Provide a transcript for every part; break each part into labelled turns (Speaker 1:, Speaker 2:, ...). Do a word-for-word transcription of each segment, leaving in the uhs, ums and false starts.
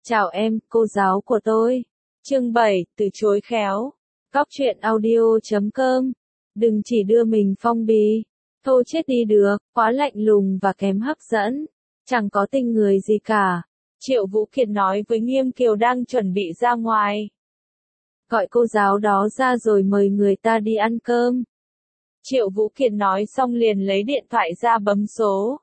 Speaker 1: Chào em, cô giáo của tôi. Chương bảy, từ chối khéo. Góc truyện audio chấm com. Đừng chỉ đưa mình phong bì. Thôi chết đi được, quá lạnh lùng và kém hấp dẫn. Chẳng có tình người gì cả. Triệu Vũ Kiệt nói với Nghiêm Kiều đang chuẩn bị ra ngoài. Gọi cô giáo đó ra rồi mời người ta đi ăn cơm. Triệu Vũ Kiệt nói xong liền lấy điện thoại ra bấm số.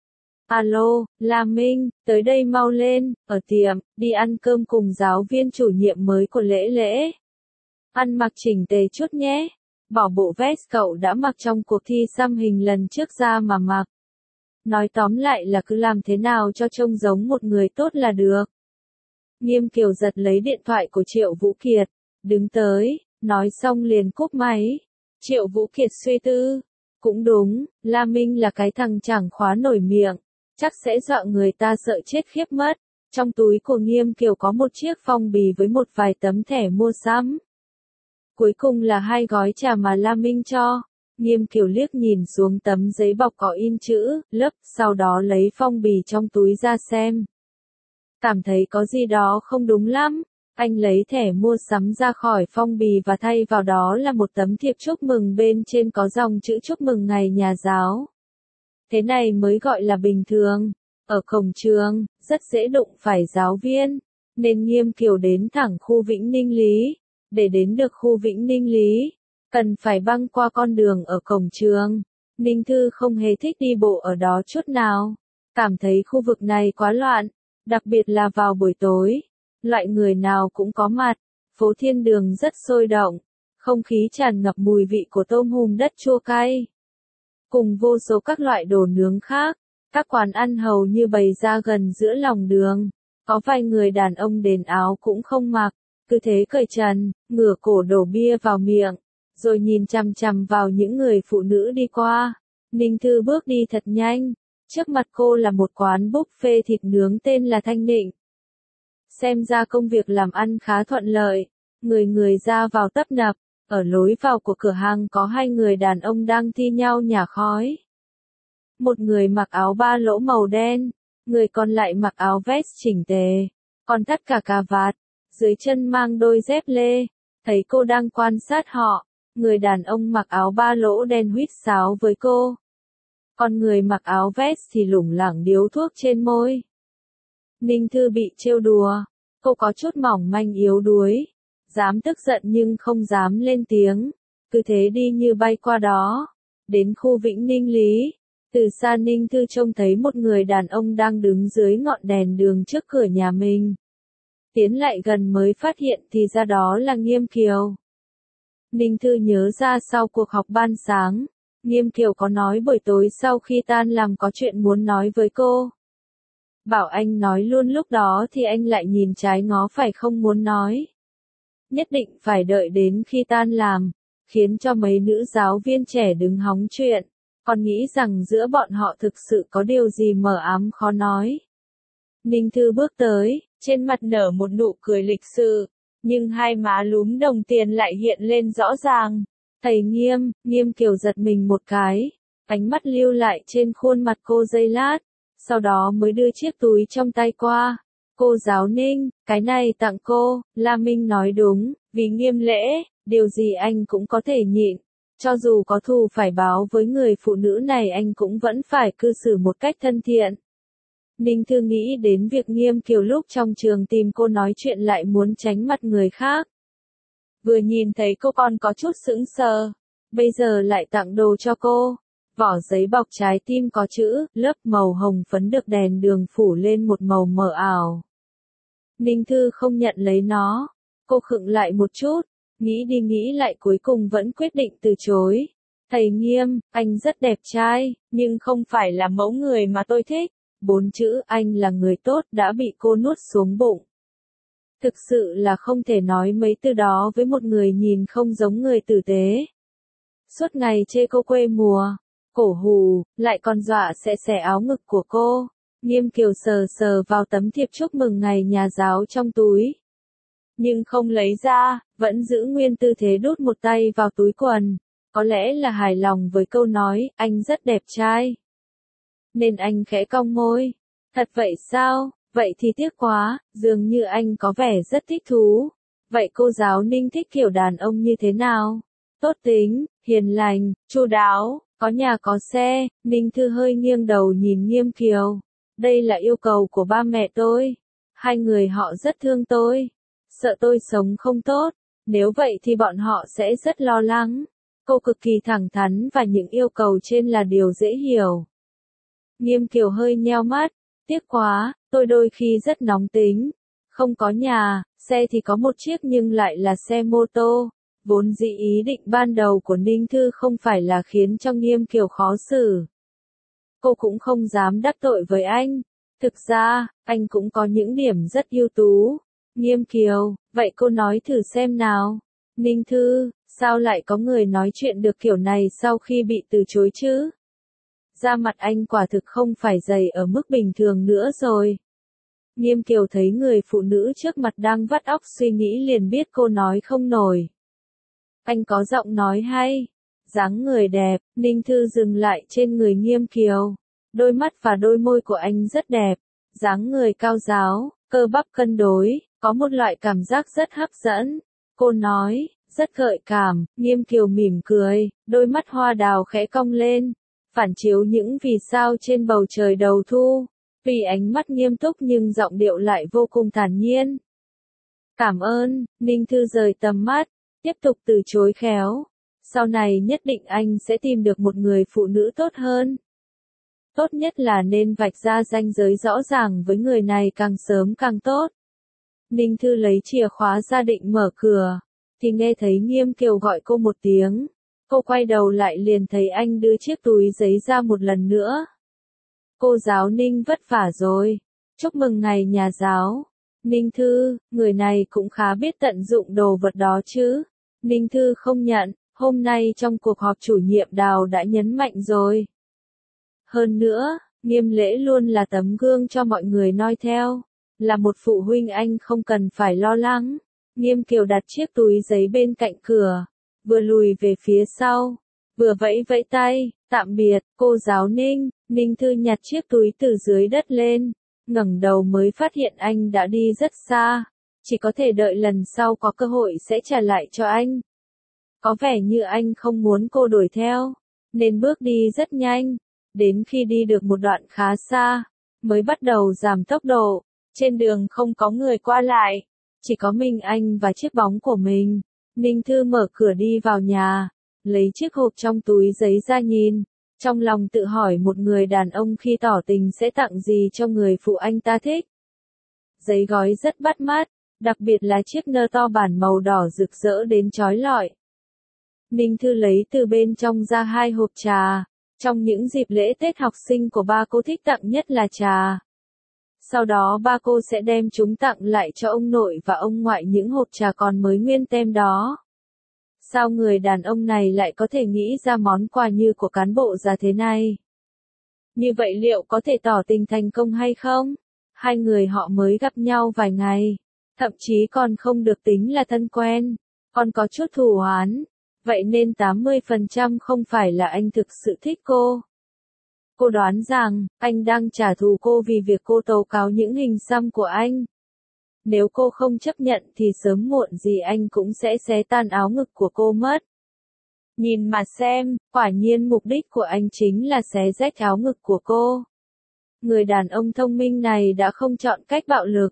Speaker 1: Alo, là Minh, tới đây mau lên, ở tiệm, đi ăn cơm cùng giáo viên chủ nhiệm mới của Lễ Lễ. Ăn mặc chỉnh tề chút nhé. Bỏ bộ vest cậu đã mặc trong cuộc thi xăm hình lần trước ra mà mặc. Nói tóm lại là cứ làm thế nào cho trông giống một người tốt là được. Nghiêm Kiều giật lấy điện thoại của Triệu Vũ Kiệt, đứng tới, nói xong liền cúp máy. Triệu Vũ Kiệt suy tư. Cũng đúng, La Minh là cái thằng chẳng khóa nổi miệng. Chắc sẽ dọa người ta sợ chết khiếp mất. Trong túi của Nghiêm Kiều có một chiếc phong bì với một vài tấm thẻ mua sắm. Cuối cùng là hai gói trà mà La Minh cho. Nghiêm Kiều liếc nhìn xuống tấm giấy bọc có in chữ, lớp, sau đó lấy phong bì trong túi ra xem. Cảm thấy có gì đó không đúng lắm. Anh lấy thẻ mua sắm ra khỏi phong bì và thay vào đó là một tấm thiệp chúc mừng bên trên có dòng chữ chúc mừng ngày nhà giáo. Thế này mới gọi là bình thường. Ở cổng trường, rất dễ đụng phải giáo viên, nên Nghiêm Kiều đến thẳng khu Vĩnh Ninh Lý. Để đến được khu Vĩnh Ninh Lý, cần phải băng qua con đường ở cổng trường. Ninh Thư không hề thích đi bộ ở đó chút nào. Cảm thấy khu vực này quá loạn, đặc biệt là vào buổi tối. Loại người nào cũng có mặt, phố Thiên Đường rất sôi động, không khí tràn ngập mùi vị của tôm hùm đất chua cay. Cùng vô số các loại đồ nướng khác, các quán ăn hầu như bày ra gần giữa lòng đường. Có vài người đàn ông đền áo cũng không mặc, cứ thế cởi trần, ngửa cổ đổ bia vào miệng, rồi nhìn chằm chằm vào những người phụ nữ đi qua. Ninh Thư bước đi thật nhanh, trước mặt cô là một quán buffet thịt nướng tên là Thanh Nịnh. Xem ra công việc làm ăn khá thuận lợi, người người ra vào tấp nập. Ở lối vào của cửa hàng có hai người đàn ông đang thi nhau nhả khói. Một người mặc áo ba lỗ màu đen, người còn lại mặc áo vest chỉnh tề, còn thắt cả cà vạt, dưới chân mang đôi dép lê. Thấy cô đang quan sát họ, người đàn ông mặc áo ba lỗ đen huýt sáo với cô. Còn người mặc áo vest thì lủng lẳng điếu thuốc trên môi. Ninh Thư bị trêu đùa, cô có chút mỏng manh yếu đuối. Dám tức giận nhưng không dám lên tiếng, cứ thế đi như bay qua đó. Đến khu Vĩnh Ninh Lý, từ xa Ninh Thư trông thấy một người đàn ông đang đứng dưới ngọn đèn đường trước cửa nhà mình. Tiến lại gần mới phát hiện thì ra đó là Nghiêm Kiều. Ninh Thư nhớ ra sau cuộc họp ban sáng, Nghiêm Kiều có nói buổi tối sau khi tan làm có chuyện muốn nói với cô. Bảo anh nói luôn lúc đó thì anh lại nhìn trái ngó phải không muốn nói. Nhất định phải đợi đến khi tan làm, khiến cho mấy nữ giáo viên trẻ đứng hóng chuyện, còn nghĩ rằng giữa bọn họ thực sự có điều gì mờ ám khó nói. Ninh Thư bước tới, trên mặt nở một nụ cười lịch sự, nhưng hai má lúm đồng tiền lại hiện lên rõ ràng. Thầy Nghiêm, Nghiêm Kiều giật mình một cái, ánh mắt lưu lại trên khuôn mặt cô giây lát, sau đó mới đưa chiếc túi trong tay qua. Cô giáo Ninh, cái này tặng cô. La Minh nói đúng, vì Nghiêm Lễ, điều gì anh cũng có thể nhịn. Cho dù có thù phải báo với người phụ nữ này anh cũng vẫn phải cư xử một cách thân thiện. Ninh Thư nghĩ đến việc Nghiêm Kiều lúc trong trường tìm cô nói chuyện lại muốn tránh mặt người khác. Vừa nhìn thấy cô còn có chút sững sờ, bây giờ lại tặng đồ cho cô. Vỏ giấy bọc trái tim có chữ, lớp màu hồng phấn được đèn đường phủ lên một màu mờ ảo. Ninh Thư không nhận lấy nó. Cô khựng lại một chút, nghĩ đi nghĩ lại cuối cùng vẫn quyết định từ chối. Thầy Nghiêm, anh rất đẹp trai, nhưng không phải là mẫu người mà tôi thích. Bốn chữ anh là người tốt đã bị cô nuốt xuống bụng. Thực sự là không thể nói mấy từ đó với một người nhìn không giống người tử tế. Suốt ngày chê cô quê mùa, cổ hù, lại còn dọa sẽ xẻ áo ngực của cô. Nghiêm Kiều sờ sờ vào tấm thiệp chúc mừng ngày nhà giáo trong túi. Nhưng không lấy ra, vẫn giữ nguyên tư thế đút một tay vào túi quần. Có lẽ là hài lòng với câu nói, anh rất đẹp trai. Nên anh khẽ cong môi. Thật vậy sao? Vậy thì tiếc quá, dường như anh có vẻ rất thích thú. Vậy cô giáo Ninh thích kiểu đàn ông như thế nào? Tốt tính, hiền lành, chu đáo, có nhà có xe. Ninh Thư hơi nghiêng đầu nhìn Nghiêm Kiều. Đây là yêu cầu của ba mẹ tôi. Hai người họ rất thương tôi. Sợ tôi sống không tốt. Nếu vậy thì bọn họ sẽ rất lo lắng. Cô cực kỳ thẳng thắn và những yêu cầu trên là điều dễ hiểu. Nghiêm Kiều hơi nheo mắt. Tiếc quá, tôi đôi khi rất nóng tính. Không có nhà, xe thì có một chiếc nhưng lại là xe mô tô. Vốn dĩ ý định ban đầu của Ninh Thư không phải là khiến cho Nghiêm Kiều khó xử. Cô cũng không dám đắc tội với anh. Thực ra, anh cũng có những điểm rất ưu tú. Nghiêm Kiều, vậy cô nói thử xem nào. Ninh Thư, sao lại có người nói chuyện được kiểu này sau khi bị từ chối chứ? Da mặt anh quả thực không phải dày ở mức bình thường nữa rồi. Nghiêm Kiều thấy người phụ nữ trước mặt đang vắt óc suy nghĩ liền biết cô nói không nổi. Anh có giọng nói hay, dáng người đẹp. Ninh Thư dừng lại trên người Nghiêm Kiều. Đôi mắt và đôi môi của anh rất đẹp, dáng người cao ráo, cơ bắp cân đối, có một loại cảm giác rất hấp dẫn. Cô nói, rất gợi cảm. Nghiêm Kiều mỉm cười, đôi mắt hoa đào khẽ cong lên, phản chiếu những vì sao trên bầu trời đầu thu. Vì ánh mắt nghiêm túc nhưng giọng điệu lại vô cùng thản nhiên. Cảm ơn. Ninh Thư rời tầm mắt, tiếp tục từ chối khéo. Sau này nhất định anh sẽ tìm được một người phụ nữ tốt hơn. Tốt nhất là nên vạch ra ranh giới rõ ràng với người này càng sớm càng tốt. Ninh Thư lấy chìa khóa ra định mở cửa, thì nghe thấy Nghiêm Kiều gọi cô một tiếng. Cô quay đầu lại liền thấy anh đưa chiếc túi giấy ra một lần nữa. Cô giáo Ninh vất vả rồi. Chúc mừng ngày nhà giáo. Ninh Thư, người này cũng khá biết tận dụng đồ vật đó chứ. Ninh Thư không nhận, hôm nay trong cuộc họp chủ nhiệm Đào đã nhấn mạnh rồi. Hơn nữa, Nghiêm Lễ luôn là tấm gương cho mọi người noi theo. Là một phụ huynh anh không cần phải lo lắng. Nghiêm Kiều đặt chiếc túi giấy bên cạnh cửa, vừa lùi về phía sau, vừa vẫy vẫy tay, tạm biệt, cô giáo Ninh. Ninh Thư nhặt chiếc túi từ dưới đất lên, ngẩng đầu mới phát hiện anh đã đi rất xa. Chỉ có thể đợi lần sau có cơ hội sẽ trả lại cho anh. Có vẻ như anh không muốn cô đuổi theo, nên bước đi rất nhanh. Đến khi đi được một đoạn khá xa, mới bắt đầu giảm tốc độ. Trên đường không có người qua lại, chỉ có mình anh và chiếc bóng của mình. Ninh Thư mở cửa đi vào nhà, lấy chiếc hộp trong túi giấy ra nhìn. Trong lòng tự hỏi một người đàn ông khi tỏ tình sẽ tặng gì cho người phụ anh ta thích. Giấy gói rất bắt mắt, đặc biệt là chiếc nơ to bản màu đỏ rực rỡ đến chói lọi. Ninh Thư lấy từ bên trong ra hai hộp trà. Trong những dịp lễ Tết học sinh của ba cô thích tặng nhất là trà. Sau đó ba cô sẽ đem chúng tặng lại cho ông nội và ông ngoại những hộp trà còn mới nguyên tem đó. Sao người đàn ông này lại có thể nghĩ ra món quà như của cán bộ già thế này? Như vậy liệu có thể tỏ tình thành công hay không? Hai người họ mới gặp nhau vài ngày, thậm chí còn không được tính là thân quen, còn có chút thù oán. Vậy nên tám mươi phần trăm không phải là anh thực sự thích cô. Cô đoán rằng, anh đang trả thù cô vì việc cô tố cáo những hình xăm của anh. Nếu cô không chấp nhận thì sớm muộn gì anh cũng sẽ xé tan áo ngực của cô mất. Nhìn mà xem, quả nhiên mục đích của anh chính là xé rách áo ngực của cô. Người đàn ông thông minh này đã không chọn cách bạo lực.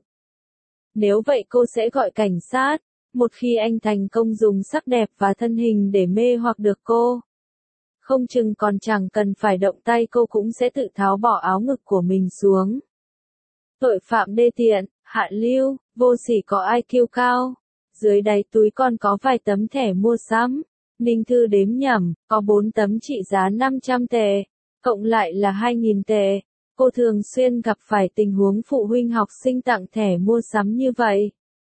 Speaker 1: Nếu vậy cô sẽ gọi cảnh sát. Một khi anh thành công dùng sắc đẹp và thân hình để mê hoặc được cô, không chừng còn chẳng cần phải động tay cô cũng sẽ tự tháo bỏ áo ngực của mình xuống. Tội phạm đê tiện, hạ lưu, vô sỉ có i kiu cao. Dưới đáy túi còn có vài tấm thẻ mua sắm. Ninh Thư đếm nhẩm, có bốn tấm trị giá năm trăm tệ, cộng lại là hai nghìn tệ. Cô thường xuyên gặp phải tình huống phụ huynh học sinh tặng thẻ mua sắm như vậy,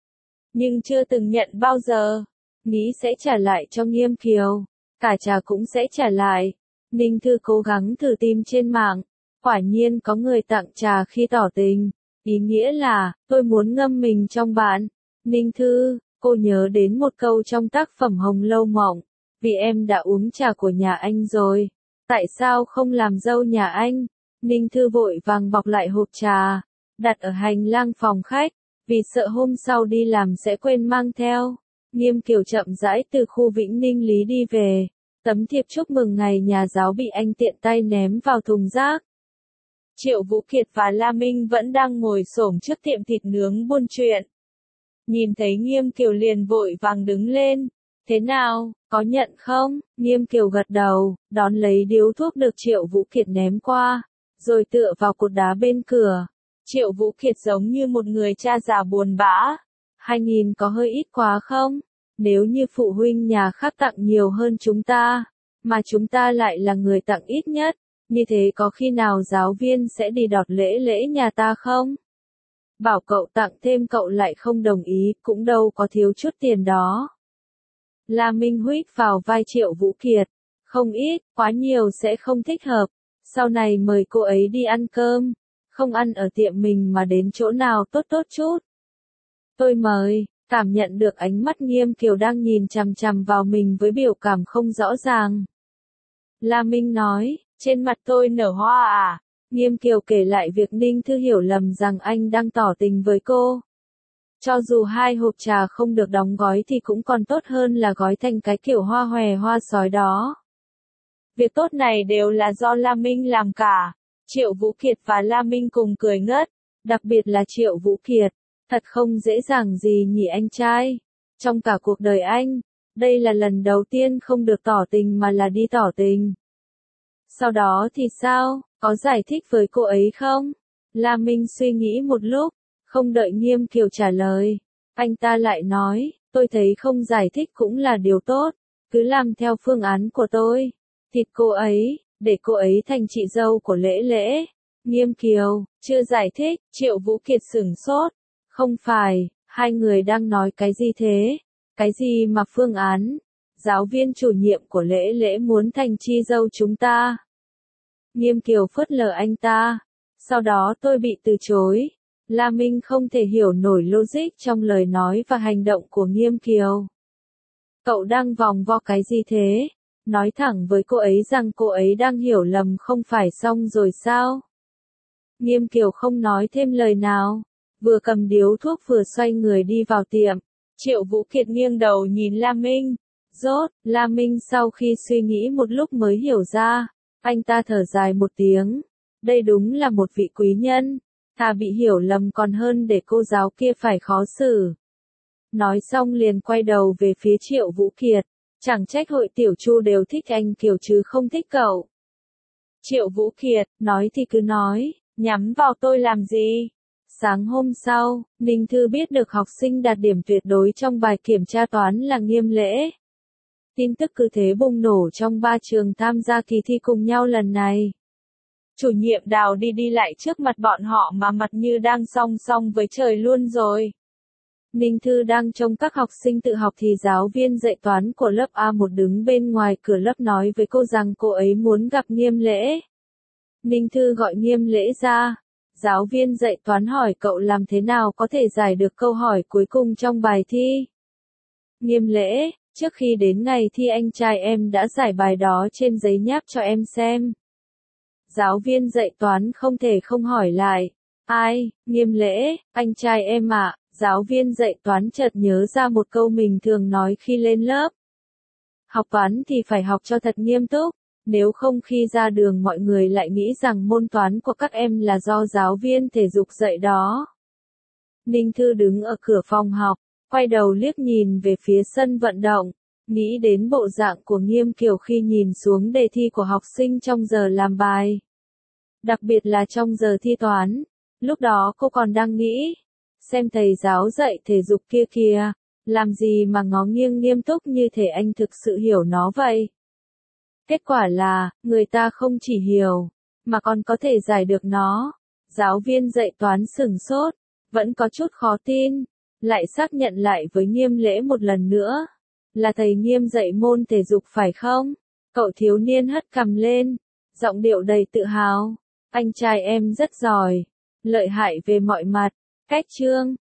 Speaker 1: nhưng chưa từng nhận bao giờ. Nghĩ sẽ trả lại cho Nghiêm Kiều, cả trà cũng sẽ trả lại. Ninh Thư cố gắng thử tìm trên mạng, quả nhiên có người tặng trà khi tỏ tình. Ý nghĩa là, tôi muốn ngâm mình trong bạn. Ninh Thư, cô nhớ đến một câu trong tác phẩm Hồng Lâu Mộng. Vì em đã uống trà của nhà anh rồi, tại sao không làm dâu nhà anh? Ninh Thư vội vàng bọc lại hộp trà, đặt ở hành lang phòng khách, vì sợ hôm sau đi làm sẽ quên mang theo. Nghiêm Kiều chậm rãi từ khu Vĩnh Ninh Lý đi về, tấm thiệp chúc mừng ngày nhà giáo bị anh tiện tay ném vào thùng rác. Triệu Vũ Kiệt và La Minh vẫn đang ngồi xổm trước tiệm thịt nướng buôn chuyện. Nhìn thấy Nghiêm Kiều liền vội vàng đứng lên. Thế nào, có nhận không? Nghiêm Kiều gật đầu, đón lấy điếu thuốc được Triệu Vũ Kiệt ném qua, rồi tựa vào cột đá bên cửa. Triệu Vũ Kiệt giống như một người cha già buồn bã. Hai nghìn có hơi ít quá không? Nếu như phụ huynh nhà khác tặng nhiều hơn chúng ta, mà chúng ta lại là người tặng ít nhất, như thế có khi nào giáo viên sẽ đi đọt lễ lễ nhà ta không? Bảo cậu tặng thêm cậu lại không đồng ý, cũng đâu có thiếu chút tiền đó. La Minh huých vào vai Triệu Vũ Kiệt. Không ít, quá nhiều sẽ không thích hợp. Sau này mời cô ấy đi ăn cơm. Không ăn ở tiệm mình mà đến chỗ nào tốt tốt chút. Tôi mời, cảm nhận được ánh mắt Nghiêm Kiều đang nhìn chằm chằm vào mình với biểu cảm không rõ ràng. La Minh nói, trên mặt tôi nở hoa à? Nghiêm Kiều kể lại việc Ninh Thư hiểu lầm rằng anh đang tỏ tình với cô. Cho dù hai hộp trà không được đóng gói thì cũng còn tốt hơn là gói thành cái kiểu hoa hòe hoa sói đó. Việc tốt này đều là do La Minh làm cả. Triệu Vũ Kiệt và La Minh cùng cười ngất. Đặc biệt là Triệu Vũ Kiệt. Thật không dễ dàng gì nhỉ anh trai. Trong cả cuộc đời anh, đây là lần đầu tiên không được tỏ tình mà là đi tỏ tình. Sau đó thì sao, có giải thích với cô ấy không? La Minh suy nghĩ một lúc, không đợi Nghiêm Kiều trả lời. Anh ta lại nói, tôi thấy không giải thích cũng là điều tốt, cứ làm theo phương án của tôi. Thịt cô ấy, để cô ấy thành chị dâu của Lễ Lễ. Nghiêm Kiều, chưa giải thích, Triệu Vũ Kiệt sửng sốt. Không phải, hai người đang nói cái gì thế? Cái gì mà phương án? Giáo viên chủ nhiệm của Lễ Lễ muốn thành chi dâu chúng ta. Nghiêm Kiều phớt lờ anh ta. Sau đó tôi bị từ chối. La Minh không thể hiểu nổi logic trong lời nói và hành động của Nghiêm Kiều. Cậu đang vòng vo cái gì thế? Nói thẳng với cô ấy rằng cô ấy đang hiểu lầm không phải xong rồi sao? Nghiêm Kiều không nói thêm lời nào. Vừa cầm điếu thuốc vừa xoay người đi vào tiệm. Triệu Vũ Kiệt nghiêng đầu nhìn La Minh. Rốt, La Minh sau khi suy nghĩ một lúc mới hiểu ra. Anh ta thở dài một tiếng. Đây đúng là một vị quý nhân. Thà bị hiểu lầm còn hơn để cô giáo kia phải khó xử. Nói xong liền quay đầu về phía Triệu Vũ Kiệt. Chẳng trách hội tiểu Chu đều thích anh Kiều chứ không thích cậu. Triệu Vũ Kiệt, nói thì cứ nói, nhắm vào tôi làm gì? Sáng hôm sau, Ninh Thư biết được học sinh đạt điểm tuyệt đối trong bài kiểm tra toán là Nghiêm Lễ. Tin tức cứ thế bùng nổ trong ba trường tham gia kỳ thi cùng nhau lần này. Chủ nhiệm Đào đi đi lại trước mặt bọn họ mà mặt như đang song song với trời luôn rồi. Ninh Thư đang trông các học sinh tự học thì giáo viên dạy toán của lớp A một đứng bên ngoài cửa lớp nói với cô rằng cô ấy muốn gặp Nghiêm Lễ. Ninh Thư gọi Nghiêm Lễ ra. Giáo viên dạy toán hỏi cậu làm thế nào có thể giải được câu hỏi cuối cùng trong bài thi. Nghiêm Lễ, trước khi đến ngày thi anh trai em đã giải bài đó trên giấy nháp cho em xem. Giáo viên dạy toán không thể không hỏi lại. Ai, Nghiêm Lễ, anh trai em ạ. À? Giáo viên dạy toán chợt nhớ ra một câu mình thường nói khi lên lớp. Học toán thì phải học cho thật nghiêm túc, nếu không khi ra đường mọi người lại nghĩ rằng môn toán của các em là do giáo viên thể dục dạy đó. Ninh Thư đứng ở cửa phòng học, quay đầu liếc nhìn về phía sân vận động, nghĩ đến bộ dạng của Nghiêm Kiều khi nhìn xuống đề thi của học sinh trong giờ làm bài. Đặc biệt là trong giờ thi toán, lúc đó cô còn đang nghĩ, xem thầy giáo dạy thể dục kia kìa, làm gì mà ngó nghiêng nghiêm túc như thể anh thực sự hiểu nó vậy. Kết quả là, người ta không chỉ hiểu, mà còn có thể giải được nó. Giáo viên dạy toán sửng sốt, vẫn có chút khó tin, lại xác nhận lại với Nghiêm Lễ một lần nữa. Là thầy Nghiêm dạy môn thể dục phải không? Cậu thiếu niên hất cằm lên, giọng điệu đầy tự hào. Anh trai em rất giỏi, lợi hại về mọi mặt. Cách chương